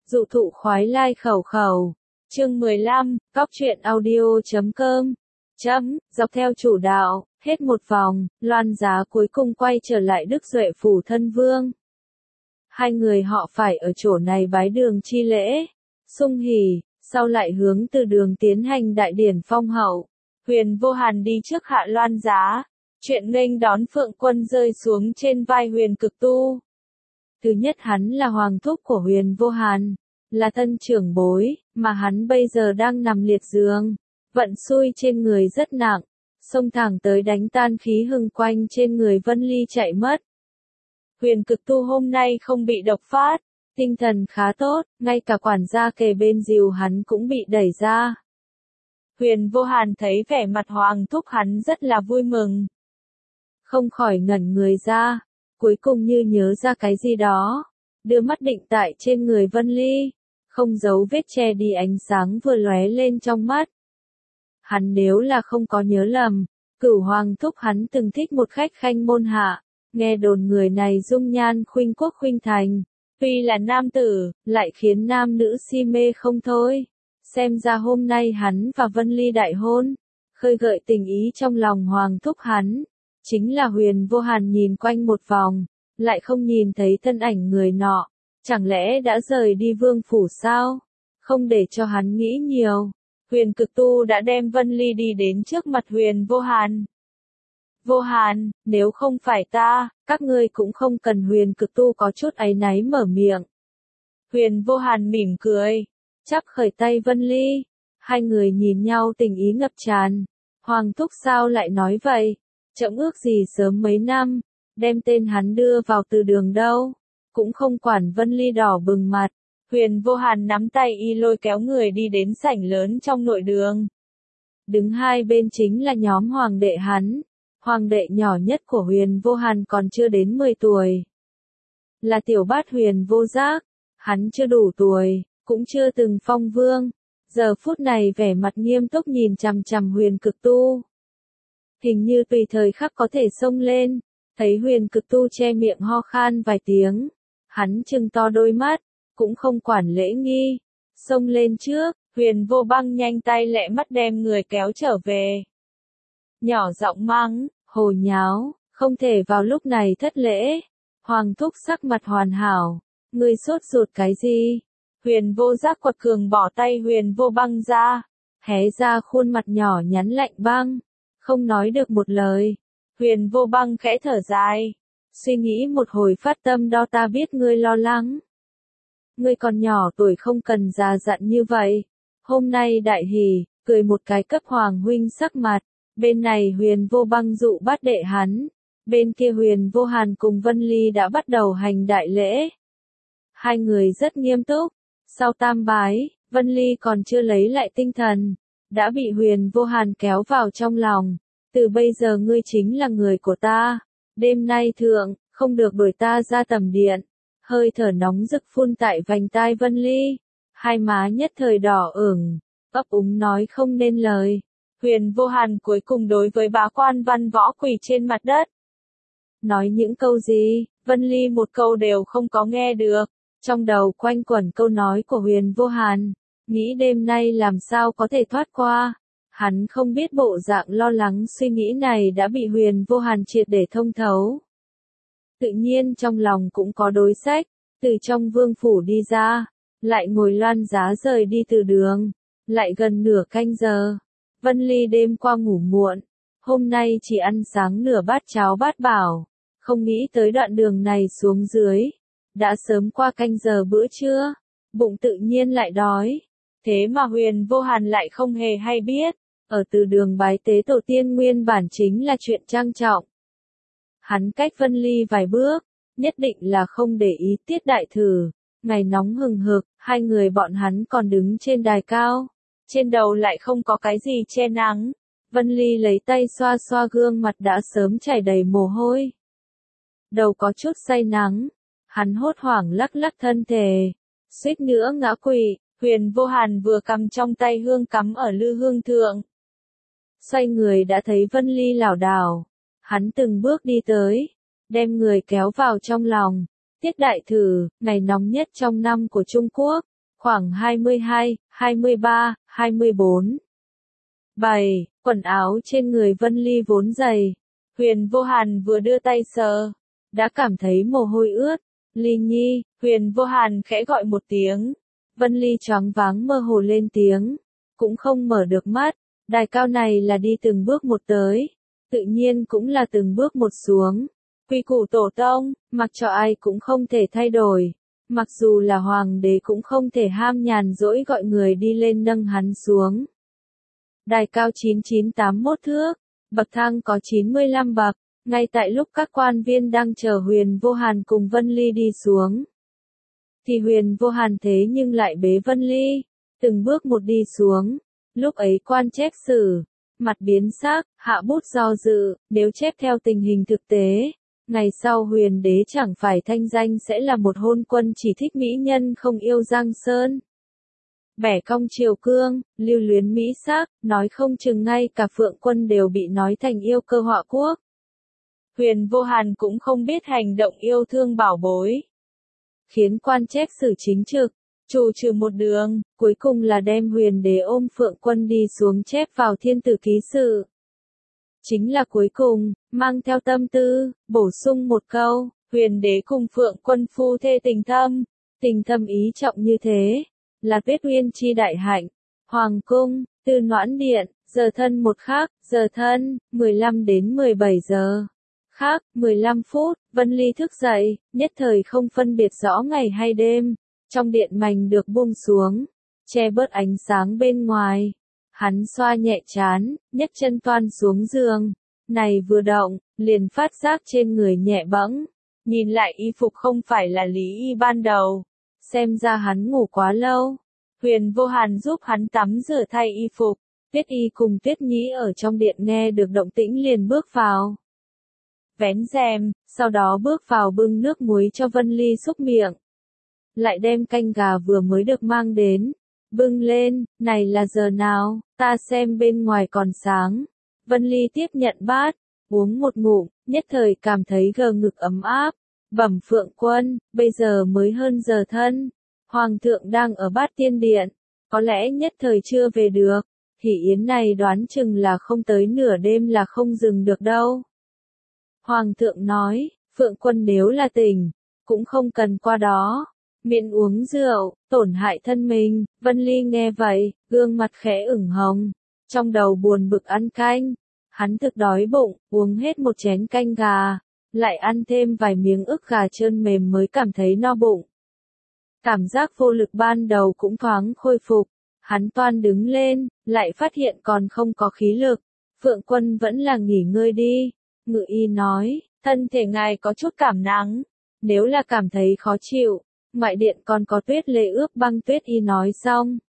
Dụ thụ khoái lai khẩu khẩu. Chương 15, Cóc truyện audio.com. Dọc theo chủ đạo, hết một vòng, Loan Giá cuối cùng quay trở lại Đức Duệ phủ thân vương. Hai người họ phải ở chỗ này bái đường chi lễ, sung hỉ, sau lại hướng từ đường tiến hành đại điển phong hậu. Huyền Vô Hàn đi trước hạ Loan Giá, chuyện nghênh đón Phượng Quân rơi xuống trên vai Huyền Cực Tu. Thứ nhất, hắn là hoàng thúc của Huyền Vô Hàn, là thân trưởng bối, mà hắn bây giờ đang nằm liệt giường, vận xui trên người rất nặng, xông thẳng tới đánh tan khí hưng quanh trên người Vân Ly chạy mất. Huyền Cực Tu hôm nay không bị độc phát, tinh thần khá tốt, ngay cả quản gia kề bên dìu hắn cũng bị đẩy ra. Huyền Vô Hàn thấy vẻ mặt hoàng thúc hắn rất là vui mừng, không khỏi ngẩn người ra, cuối cùng như nhớ ra cái gì đó, đưa mắt định tại trên người Vân Ly, không giấu vết che đi ánh sáng vừa lóe lên trong mắt. Hắn nếu là không có nhớ lầm, Cửu hoàng thúc hắn từng thích một khách khanh môn hạ, nghe đồn người này dung nhan khuynh quốc khuynh thành, tuy là nam tử, lại khiến nam nữ si mê không thôi. Xem ra hôm nay hắn và Vân Ly đại hôn, khơi gợi tình ý trong lòng hoàng thúc hắn. Chính là Huyền Vô Hàn nhìn quanh một vòng, lại không nhìn thấy thân ảnh người nọ, chẳng lẽ đã rời đi vương phủ sao? Không để cho hắn nghĩ nhiều, Huyền Cực Tu đã đem Vân Ly đi đến trước mặt Huyền Vô Hàn. Vô Hàn, nếu không phải ta, các ngươi cũng không cần. Huyền Cực Tu có chút áy náy mở miệng. Huyền Vô Hàn mỉm cười, chắp khởi tay Vân Ly, hai người nhìn nhau tình ý ngập tràn. Hoàng thúc sao lại nói vậy? Chậm ước gì sớm mấy năm, đem tên hắn đưa vào từ đường đâu, cũng không quản. Vân Ly đỏ bừng mặt, Huyền Vô Hàn nắm tay y lôi kéo người đi đến sảnh lớn trong nội đường. Đứng hai bên chính là nhóm hoàng đệ hắn, hoàng đệ nhỏ nhất của Huyền Vô Hàn còn chưa đến 10 tuổi. Là tiểu bát Huyền Vô Giác, hắn chưa đủ tuổi, cũng chưa từng phong vương, giờ phút này vẻ mặt nghiêm túc nhìn chằm chằm Huyền Cực Tu. Hình như tùy thời khắc có thể xông lên, thấy Huyền Cực Tu che miệng ho khan vài tiếng, hắn trừng to đôi mắt, cũng không quản lễ nghi, xông lên trước. Huyền Vô Băng nhanh tay lẹ mắt đem người kéo trở về. Nhỏ giọng mắng, hồ nháo, không thể vào lúc này thất lễ. Hoàng thúc sắc mặt hoàn hảo, ngươi sốt ruột cái gì? Huyền Vô Giác quật cường bỏ tay Huyền Vô Băng ra, hé ra khuôn mặt nhỏ nhắn lạnh băng, không nói được một lời. Huyền Vô Băng khẽ thở dài, suy nghĩ một hồi phát tâm đo, ta biết ngươi lo lắng. Ngươi còn nhỏ tuổi không cần già dặn như vậy. Hôm nay đại hỉ, cười một cái cấp hoàng huynh sắc mặt. Bên này Huyền Vô Băng dụ bát đệ hắn, bên kia Huyền Vô Hàn cùng Vân Ly đã bắt đầu hành đại lễ. Hai người rất nghiêm túc, sau tam bái, Vân Ly còn chưa lấy lại tinh thần, đã bị Huyền Vô Hàn kéo vào trong lòng. Từ bây giờ ngươi chính là người của ta, đêm nay thượng, không được đuổi ta ra tầm điện. Hơi thở nóng rực phun tại vành tai Vân Ly, hai má nhất thời đỏ ửng, ấp úng nói không nên lời. Huyền Vô Hàn cuối cùng đối với bá quan Văn Võ quỳ trên mặt đất. Nói những câu gì, Vân Ly một câu đều không có nghe được, trong đầu quanh quẩn câu nói của Huyền Vô Hàn, nghĩ đêm nay làm sao có thể thoát qua. Hắn không biết bộ dạng lo lắng suy nghĩ này đã bị Huyền Vô Hàn triệt để thông thấu. Tự nhiên trong lòng cũng có đối sách, từ trong vương phủ đi ra, lại ngồi Loan Giá rời đi từ đường, lại gần nửa canh giờ. Vân Ly đêm qua ngủ muộn, hôm nay chỉ ăn sáng nửa bát cháo bát bảo, không nghĩ tới đoạn đường này xuống dưới, đã sớm qua canh giờ bữa trưa, bụng tự nhiên lại đói. Thế mà Huyền Vô Hàn lại không hề hay biết, ở từ đường bái tế tổ tiên nguyên bản chính là chuyện trang trọng. Hắn cách Vân Ly vài bước, nhất định là không để ý tiết đại thử. Ngày nóng hừng hực, hai người bọn hắn còn đứng trên đài cao, trên đầu lại không có cái gì che nắng. Vân Ly lấy tay xoa xoa gương mặt đã sớm chảy đầy mồ hôi, đầu có chút say nắng, hắn hốt hoảng lắc lắc thân thể, suýt nữa ngã quỵ. Huyền Vô Hàn vừa cầm trong tay hương cắm ở lư hương thượng, xoay người đã thấy Vân Ly lảo đảo. Hắn từng bước đi tới, đem người kéo vào trong lòng. Tiết đại thử, ngày nóng nhất trong năm của Trung Quốc, khoảng 22, 23, 24. 7. Quần áo trên người Vân Ly vốn dày. Huyền Vô Hàn vừa đưa tay sờ, đã cảm thấy mồ hôi ướt. Ly Nhi, Huyền Vô Hàn khẽ gọi một tiếng. Vân Ly choáng váng mơ hồ lên tiếng, cũng không mở được mắt. Đài cao này là đi từng bước một tới, tự nhiên cũng là từng bước một xuống. Quy củ tổ tông, mặc cho ai cũng không thể thay đổi. Mặc dù là hoàng đế cũng không thể ham nhàn rỗi gọi người đi lên nâng hắn xuống. Đài cao 9981 thước, bậc thang có 95 bậc, ngay tại lúc các quan viên đang chờ Huyền Vô Hàn cùng Vân Ly đi xuống. Thì Huyền Vô Hàn thế nhưng lại bế Vân Ly, từng bước một đi xuống. Lúc ấy quan chép sử, mặt biến sắc, hạ bút do dự, nếu chép theo tình hình thực tế, ngày sau huyền đế chẳng phải thanh danh sẽ là một hôn quân chỉ thích mỹ nhân không yêu giang sơn. Bẻ cong triều cương, lưu luyến mỹ sắc, nói không chừng ngay cả Phượng Quân đều bị nói thành yêu cơ họa quốc. Huyền Vô Hàn cũng không biết hành động yêu thương bảo bối, khiến quan chép sử chính trực, chủ trừ một đường, cuối cùng là đem huyền đế ôm Phượng Quân đi xuống chép vào thiên tử ký sự. Chính là cuối cùng, mang theo tâm tư, bổ sung một câu, huyền đế cùng Phượng Quân phu thê tình thâm ý trọng như thế, là Tuyết Uyên chi đại hạnh. Hoàng cung, Tư Noãn điện, giờ thân một khắc, giờ thân, 15 đến 17 giờ. Khác, 15 phút, Vân Ly thức dậy, nhất thời không phân biệt rõ ngày hay đêm. Trong điện mành được buông xuống, che bớt ánh sáng bên ngoài. Hắn xoa nhẹ trán, nhấc chân toan xuống giường. Này vừa động, liền phát giác trên người nhẹ bẫng. Nhìn lại y phục không phải là Lý Y ban đầu. Xem ra hắn ngủ quá lâu. Huyền Vô Hàn giúp hắn tắm rửa thay y phục. Tuyết Y cùng Tuyết Nhĩ ở trong điện nghe được động tĩnh liền bước vào. Vén rèm, sau đó bước vào bưng nước muối cho Vân Ly xúc miệng. Lại đem canh gà vừa mới được mang đến. Bưng lên, này là giờ nào, ta xem bên ngoài còn sáng. Vân Ly tiếp nhận bát, uống một ngụm, nhất thời cảm thấy gờ ngực ấm áp. Bẩm Phượng Quân, bây giờ mới hơn giờ thân. Hoàng thượng đang ở Bát Tiên Điện, có lẽ nhất thời chưa về được. Hỷ yến này đoán chừng là không tới nửa đêm là không dừng được đâu. Hoàng thượng nói, Phượng Quân nếu là tỉnh, cũng không cần qua đó. Miễn uống rượu, tổn hại thân mình. Vân Ly nghe vậy, gương mặt khẽ ửng hồng, trong đầu buồn bực ăn canh. Hắn thực đói bụng, uống hết một chén canh gà, lại ăn thêm vài miếng ức gà trơn mềm mới cảm thấy no bụng. Cảm giác vô lực ban đầu cũng thoáng khôi phục. Hắn toan đứng lên, lại phát hiện còn không có khí lực. Phượng Quân vẫn là nghỉ ngơi đi. Ngự y nói, thân thể ngài có chút cảm nắng. Nếu là cảm thấy khó chịu, ngoại điện còn có tuyết lê ướp băng. Tuyết Y nói xong,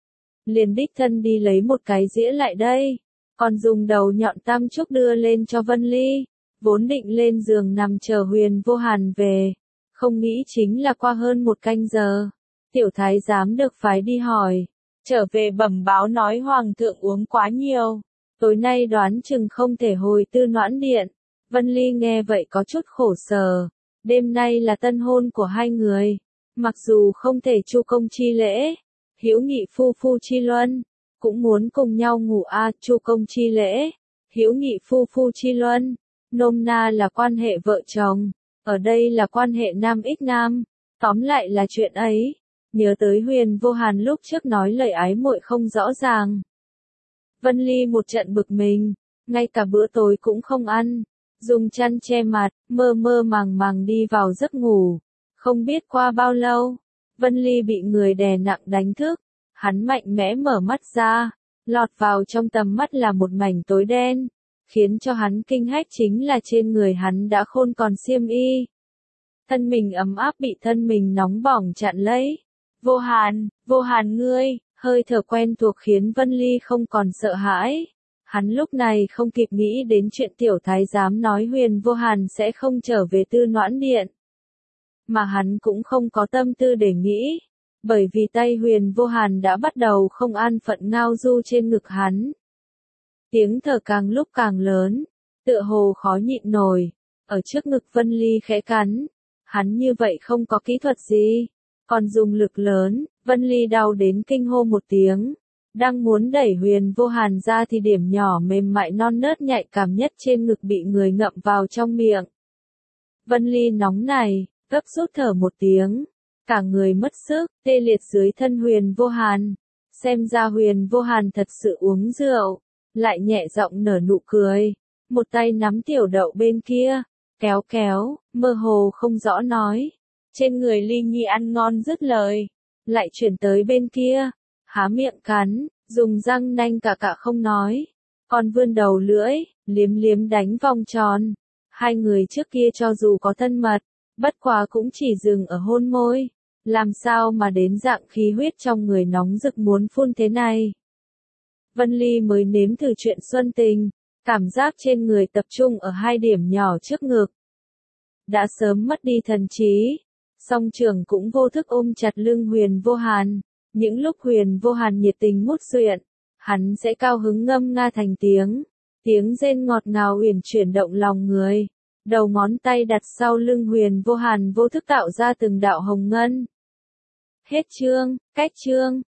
liền đích thân đi lấy một cái dĩa lại đây, còn dùng đầu nhọn tam trúc đưa lên cho Vân Ly, vốn định lên giường nằm chờ Huyền Vô Hàn về, không nghĩ chính là qua hơn một canh giờ, tiểu thái giám được phái đi hỏi, trở về bẩm báo nói hoàng thượng uống quá nhiều, tối nay đoán chừng không thể hồi Tư Noãn điện. Vân Ly nghe vậy có chút khổ sở, đêm nay là tân hôn của hai người. Mặc dù không thể chu công chi lễ, hữu nghị phu phu chi luân, cũng muốn cùng nhau ngủ chu công chi lễ, hữu nghị phu phu chi luân, nôm na là quan hệ vợ chồng, ở đây là quan hệ nam ích nam, tóm lại là chuyện ấy. Nhớ tới Huyền Vô Hàn lúc trước nói lời ái muội không rõ ràng. Vân Ly một trận bực mình, ngay cả bữa tối cũng không ăn, dùng chăn che mặt, mơ mơ màng màng đi vào giấc ngủ. Không biết qua bao lâu, Vân Ly bị người đè nặng đánh thức, hắn mạnh mẽ mở mắt ra, lọt vào trong tầm mắt là một mảnh tối đen, khiến cho hắn kinh hách chính là trên người hắn đã khôn còn xiêm y. Thân mình ấm áp bị thân mình nóng bỏng chặn lấy. Vô Hàn ngươi, hơi thở quen thuộc khiến Vân Ly không còn sợ hãi. Hắn lúc này không kịp nghĩ đến chuyện tiểu thái giám nói Huyền Vô Hàn sẽ không trở về Tư Noãn điện. Mà hắn cũng không có tâm tư để nghĩ, bởi vì tay Huyền Vô Hàn đã bắt đầu không an phận ngao du trên ngực hắn. Tiếng thở càng lúc càng lớn, tựa hồ khó nhịn nổi, ở trước ngực Vân Ly khẽ cắn, hắn như vậy không có kỹ thuật gì, còn dùng lực lớn, Vân Ly đau đến kinh hô một tiếng. Đang muốn đẩy Huyền Vô Hàn ra thì điểm nhỏ mềm mại non nớt nhạy cảm nhất trên ngực bị người ngậm vào trong miệng. Vân Ly nóng này, gấp rút thở một tiếng, cả người mất sức, tê liệt dưới thân Huyền Vô Hàn. Xem ra Huyền Vô Hàn thật sự uống rượu, lại nhẹ giọng nở nụ cười, một tay nắm tiểu đậu bên kia, kéo kéo, mơ hồ không rõ nói. Trên người Ly Nhi ăn ngon dứt lời, lại chuyển tới bên kia, há miệng cắn, dùng răng nanh cả không nói, còn vươn đầu lưỡi, liếm liếm đánh vòng tròn. Hai người trước kia cho dù có thân mật, bất quá cũng chỉ dừng ở hôn môi, làm sao mà đến dạng khí huyết trong người nóng rực muốn phun thế này. Vân Ly mới nếm thử chuyện xuân tình, cảm giác trên người tập trung ở hai điểm nhỏ trước ngực. Đã sớm mất đi thần trí, song trưởng cũng vô thức ôm chặt lưng Huyền Vô Hàn. Những lúc Huyền Vô Hàn nhiệt tình mút xuyện, hắn sẽ cao hứng ngâm nga thành tiếng. Tiếng rên ngọt ngào uyển chuyển động lòng người. Đầu ngón tay đặt sau lưng Huyền Vô Hàn vô thức tạo ra từng đạo hồng ngân. Hết chương, cách chương.